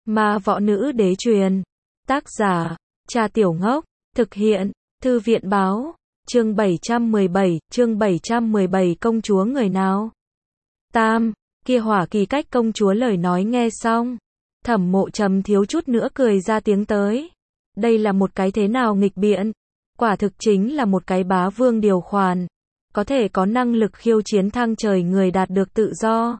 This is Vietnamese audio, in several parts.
Ma võ nữ đế truyền. Tác giả, Trà Tiểu Ngốc. Thực hiện, Thư viện báo. Chương 717, công chúa người nào? Tam, kia Hỏa Kỳ Cách công chúa lời nói nghe xong. Thẩm Mộ Trầm thiếu chút nữa cười ra tiếng tới. Đây là một cái thế nào nghịch biện? Quả thực chính là một cái bá vương điều khoản. Có thể có năng lực khiêu chiến thang trời người đạt được tự do.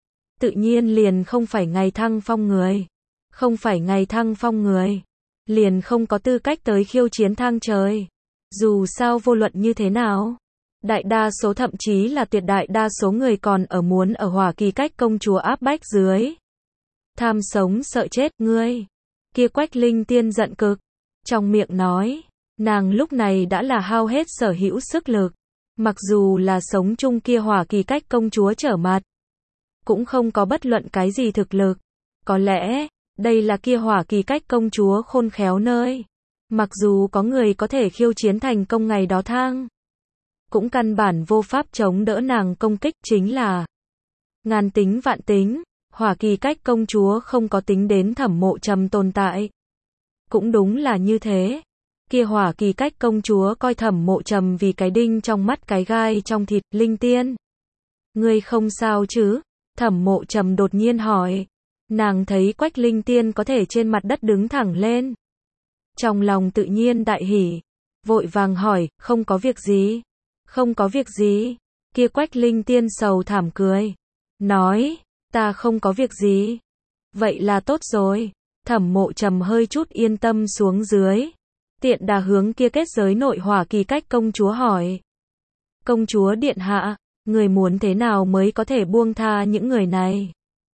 Tự nhiên liền không phải ngày thăng phong người. Không phải ngày thăng phong người. Liền không có tư cách tới khiêu chiến thang trời. Dù sao vô luận như thế nào. Đại đa số thậm chí là tuyệt đại đa số người còn ở muốn ở Hỏa Kỳ Cách công chúa áp bách dưới. Tham sống sợ chết, ngươi. Kia Quách Linh Tiên giận cực. Trong miệng nói, nàng lúc này đã là hao hết sở hữu sức lực. Mặc dù là sống chung kia Hỏa Kỳ Cách công chúa trở mặt. Cũng không có bất luận cái gì thực lực. Có lẽ, đây là kia Hỏa Kỳ Cách công chúa khôn khéo nơi. Mặc dù có người có thể khiêu chiến thành công ngày đó thang. Cũng căn bản vô pháp chống đỡ nàng công kích, chính là ngàn tính vạn tính, Hỏa Kỳ Cách công chúa không có tính đến Thẩm Mộ Trầm tồn tại. Cũng đúng là như thế. Kia Hỏa Kỳ Cách công chúa coi Thẩm Mộ Trầm vì cái đinh trong mắt cái gai trong thịt. Linh Tiên, ngươi không sao chứ? Thẩm Mộ Trầm đột nhiên hỏi. Nàng thấy Quách Linh Tiên có thể trên mặt đất đứng thẳng lên. Trong lòng tự nhiên đại hỉ. Vội vàng hỏi, không có việc gì. Không có việc gì. Kia Quách Linh Tiên sầu thảm cười. Nói, ta không có việc gì. Vậy là tốt rồi. Thẩm Mộ Trầm hơi chút yên tâm xuống dưới. Tiện đà hướng kia kết giới nội Hỏa Kỳ Cách công chúa hỏi. Công chúa điện hạ, người muốn thế nào mới có thể buông tha những người này?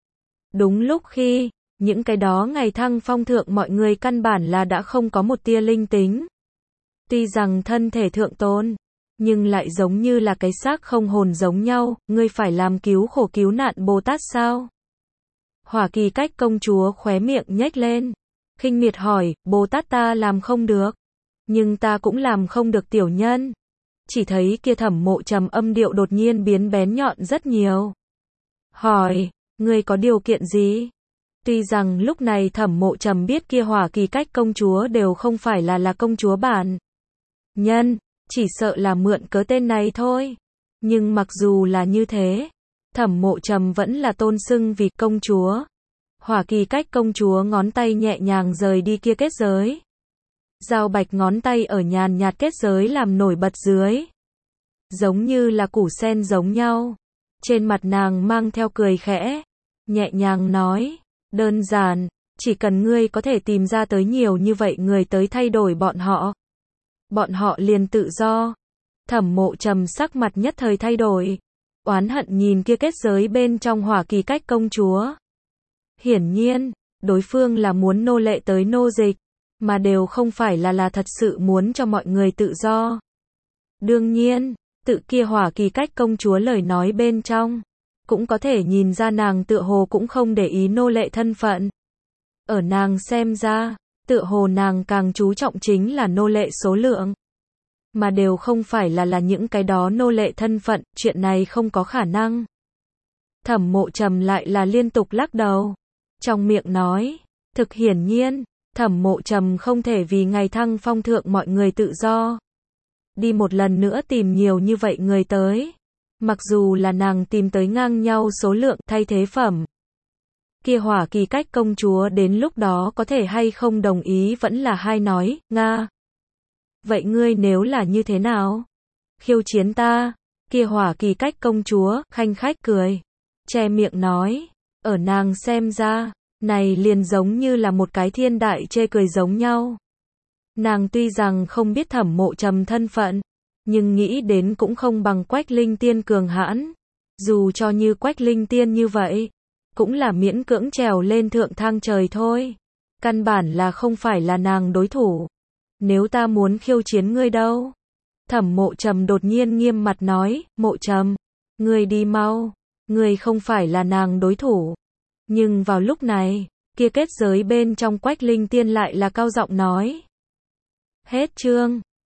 Đúng lúc khi, những cái đó ngày thăng phong thượng mọi người căn bản là đã không có một tia linh tính. Tuy rằng thân thể thượng tôn, nhưng lại giống như là cái xác không hồn giống nhau, ngươi phải làm cứu khổ cứu nạn Bồ Tát sao? Hỏa Kỳ Cách công chúa khóe miệng nhếch lên, khinh miệt hỏi, Bồ Tát ta làm không được, nhưng ta cũng làm không được tiểu nhân. Chỉ thấy kia Thẩm Mộ Trầm âm điệu đột nhiên biến bén nhọn rất nhiều. Hỏi, ngươi có điều kiện gì? Tuy rằng lúc này Thẩm Mộ Trầm biết kia Hỏa Kỳ Cách công chúa đều không phải là công chúa bản nhân, chỉ sợ là mượn cớ tên này thôi. Nhưng mặc dù là như thế, Thẩm Mộ Trầm vẫn là tôn xưng vì công chúa. Hỏa Kỳ Cách công chúa ngón tay nhẹ nhàng rời đi kia kết giới. Dao bạch ngón tay ở nhàn nhạt kết giới làm nổi bật dưới. Giống như là củ sen giống nhau. Trên mặt nàng mang theo cười khẽ. Nhẹ nhàng nói. Đơn giản, chỉ cần ngươi có thể tìm ra tới nhiều như vậy người tới thay đổi bọn họ. Bọn họ liền tự do. Thẩm Mộ Trầm sắc mặt nhất thời thay đổi. Oán hận nhìn kia kết giới bên trong Hỏa Kỳ Cách công chúa. Hiển nhiên, đối phương là muốn nô lệ tới nô dịch, mà đều không phải là thật sự muốn cho mọi người tự do. Đương nhiên, tự kia Hỏa Kỳ Cách công chúa lời nói bên trong, cũng có thể nhìn ra nàng tựa hồ cũng không để ý nô lệ thân phận. Ở nàng xem ra, tựa hồ nàng càng chú trọng chính là nô lệ số lượng, mà đều không phải là những cái đó nô lệ thân phận, chuyện này không có khả năng. Thẩm Mộ Trầm lại là liên tục lắc đầu, trong miệng nói, thực hiển nhiên, Thẩm Mộ Trầm không thể vì ngày thăng phong thượng mọi người tự do. Đi một lần nữa tìm nhiều như vậy người tới. Mặc dù là nàng tìm tới ngang nhau số lượng thay thế phẩm. Kia Hỏa Kỳ Cách công chúa đến lúc đó có thể hay không đồng ý vẫn là hai nói, Nga. Vậy ngươi nếu là như thế nào? Khiêu chiến ta. Kia Hỏa Kỳ Cách công chúa, khanh khách cười. Che miệng nói. Ở nàng xem ra, này liền giống như là một cái thiên đại chê cười giống nhau. Nàng tuy rằng không biết Thẩm Mộ Trầm thân phận, nhưng nghĩ đến cũng không bằng Quách Linh Tiên cường hãn. Dù cho như Quách Linh Tiên như vậy, cũng là miễn cưỡng trèo lên thượng thang trời thôi. Căn bản là không phải là nàng đối thủ. Nếu ta muốn khiêu chiến ngươi đâu? Thẩm Mộ Trầm đột nhiên nghiêm mặt nói, Mộ Trầm, ngươi đi mau, ngươi không phải là nàng đối thủ. Nhưng vào lúc này, kia kết giới bên trong Quách Linh Tiên lại là cao giọng nói. Hết chương.